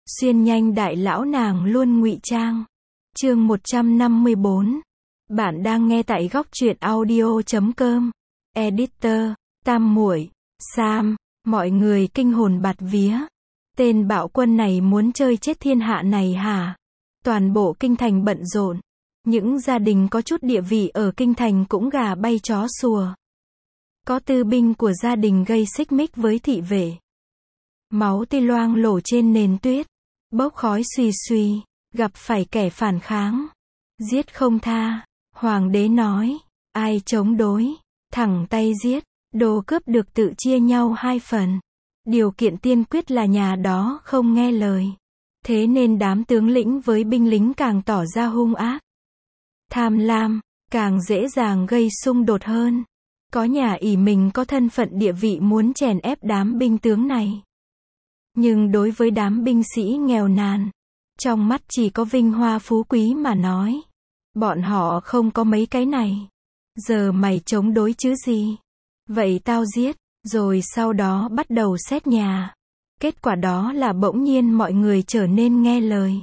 Xuyên nhanh đại lão nàng luôn ngụy trang. Chương 154. Bạn đang nghe tại góc truyện audio.com. Editor, Tam Muội, Sam, mọi người kinh hồn bạt vía. Tên bạo quân này muốn chơi chết thiên hạ này hả? Toàn bộ kinh thành bận rộn. Những gia đình có chút địa vị ở kinh thành cũng gà bay chó sủa. Có tư binh của gia đình gây xích mích với thị vệ. Máu tươi loang lổ trên nền tuyết. Bốc khói suy suy. Gặp phải kẻ phản kháng. Giết không tha. Hoàng đế nói. Ai chống đối. Thẳng tay giết. Đồ cướp được tự chia nhau 2 phần. Điều kiện tiên quyết là nhà đó không nghe lời. Thế nên đám tướng lĩnh với binh lính càng tỏ ra hung ác. Tham lam, càng dễ dàng gây xung đột hơn. Có nhà ỷ mình có thân phận địa vị muốn chèn ép đám binh tướng này. Nhưng đối với đám binh sĩ nghèo nàn, trong mắt chỉ có vinh hoa phú quý mà nói. Bọn họ không có mấy cái này. Giờ mày chống đối chứ gì? Vậy tao giết, rồi sau đó bắt đầu xét nhà. Kết quả đó là bỗng nhiên mọi người trở nên nghe lời.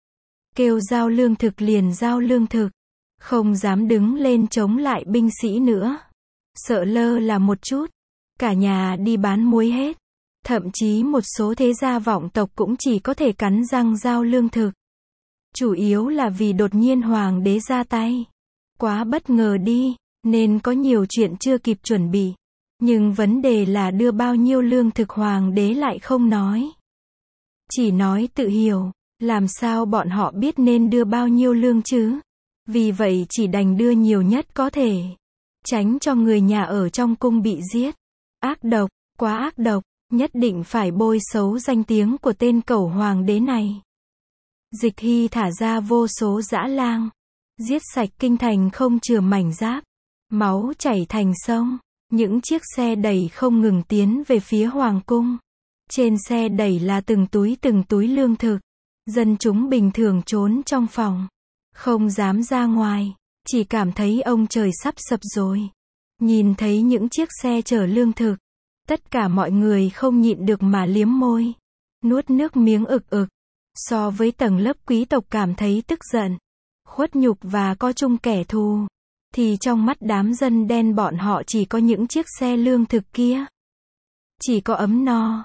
Kêu giao lương thực liền giao lương thực. Không dám đứng lên chống lại binh sĩ nữa. Sợ lơ là một chút. Cả nhà đi bán muối hết. Thậm chí một số thế gia vọng tộc cũng chỉ có thể cắn răng giao lương thực. Chủ yếu là vì đột nhiên hoàng đế ra tay. Quá bất ngờ đi, nên có nhiều chuyện chưa kịp chuẩn bị. Nhưng vấn đề là đưa bao nhiêu lương thực hoàng đế lại không nói. Chỉ nói tự hiểu, làm sao bọn họ biết nên đưa bao nhiêu lương chứ? Vì vậy chỉ đành đưa nhiều nhất có thể. Tránh cho người nhà ở trong cung bị giết. Ác độc, quá ác độc, nhất định phải bôi xấu danh tiếng của tên cẩu hoàng đế này. Dịch Hy thả ra vô số dã lang. Giết sạch kinh thành không chừa mảnh giáp. Máu chảy thành sông. Những chiếc xe đẩy không ngừng tiến về phía hoàng cung. Trên xe đẩy là từng túi lương thực. Dân chúng bình thường trốn trong phòng. Không dám ra ngoài. Chỉ cảm thấy ông trời sắp sập rồi. Nhìn thấy những chiếc xe chở lương thực. Tất cả mọi người không nhịn được mà liếm môi. Nuốt nước miếng ực ực. So với tầng lớp quý tộc cảm thấy tức giận. Khuất nhục và co chung kẻ thù. Thì trong mắt đám dân đen bọn họ chỉ có những chiếc xe lương thực kia. Chỉ có ấm no.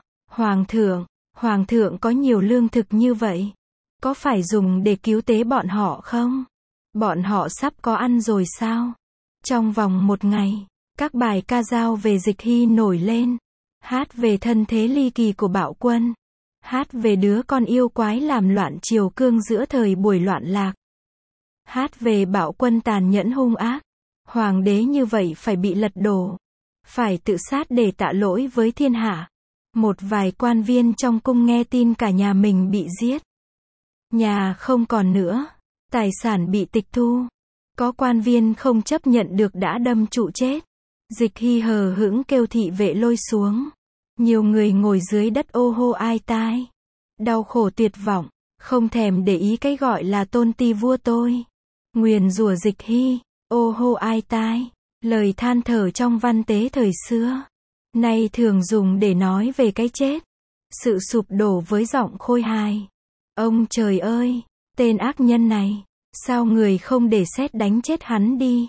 Hoàng thượng có nhiều lương thực như vậy. Có phải dùng để cứu tế bọn họ không? Bọn họ sắp có ăn rồi sao? Trong vòng 1 ngày, các bài ca dao về Dịch Hy nổi lên. Hát về thân thế ly kỳ của bạo quân. Hát về đứa con yêu quái làm loạn triều cương giữa thời buổi loạn lạc. Hát về bạo quân tàn nhẫn hung ác. Hoàng đế như vậy phải bị lật đổ. Phải tự sát để tạ lỗi với thiên hạ. Một vài quan viên trong cung nghe tin cả nhà mình bị giết. Nhà không còn nữa. Tài sản bị tịch thu. Có quan viên không chấp nhận được đã đâm trụ chết. Dịch Hy hờ hững kêu thị vệ lôi xuống. Nhiều người ngồi dưới đất ô hô ai tai. Đau khổ tuyệt vọng. Không thèm để ý cái gọi là tôn ti vua tôi. Nguyền rủa Dịch Hy. Ô hô ai tai. Lời than thở trong văn tế thời xưa. Nay thường dùng để nói về cái chết. Sự sụp đổ với giọng khôi hài. Ông trời ơi! Tên ác nhân này. Sao người không để sét đánh chết hắn đi?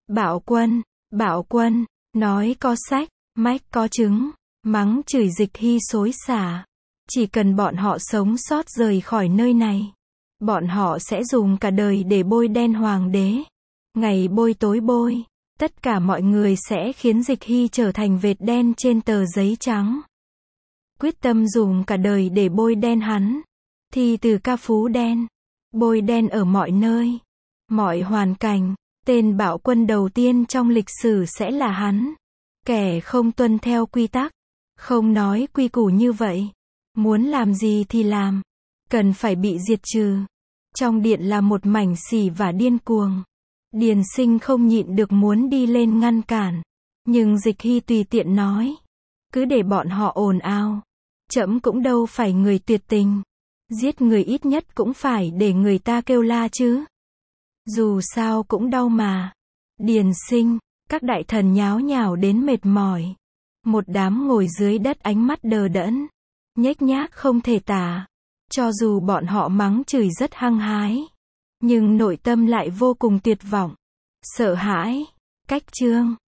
Bạo quân. Nói có sách. Mách có chứng. Mắng chửi Dịch Hy xối xả. Chỉ cần bọn họ sống sót rời khỏi nơi này. Bọn họ sẽ dùng cả đời để bôi đen hoàng đế. Ngày bôi tối bôi. Tất cả mọi người sẽ khiến Dịch Hy trở thành vệt đen trên tờ giấy trắng. Quyết tâm dùng cả đời để bôi đen hắn. Thì từ ca phú đen. Bôi đen ở mọi nơi. Mọi hoàn cảnh. Tên bạo quân đầu tiên trong lịch sử sẽ là hắn. Kẻ không tuân theo quy tắc. Không nói quy củ như vậy. Muốn làm gì thì làm. Cần phải bị diệt trừ. Trong điện là một mảnh xỉ vả điên cuồng. Điền Sinh không nhịn được muốn đi lên ngăn cản. Nhưng Dịch Hy tùy tiện nói. Cứ để bọn họ ồn ào. Trẫm cũng đâu phải người tuyệt tình. Giết người ít nhất cũng phải để người ta kêu la chứ. Dù sao cũng đau mà. Điền Sinh, các đại thần nháo nhào đến mệt mỏi. Một đám ngồi dưới đất ánh mắt đờ đẫn. Nhếch nhác không thể tả. Cho dù bọn họ mắng chửi rất hăng hái, nhưng nội tâm lại vô cùng tuyệt vọng, sợ hãi. Cách chương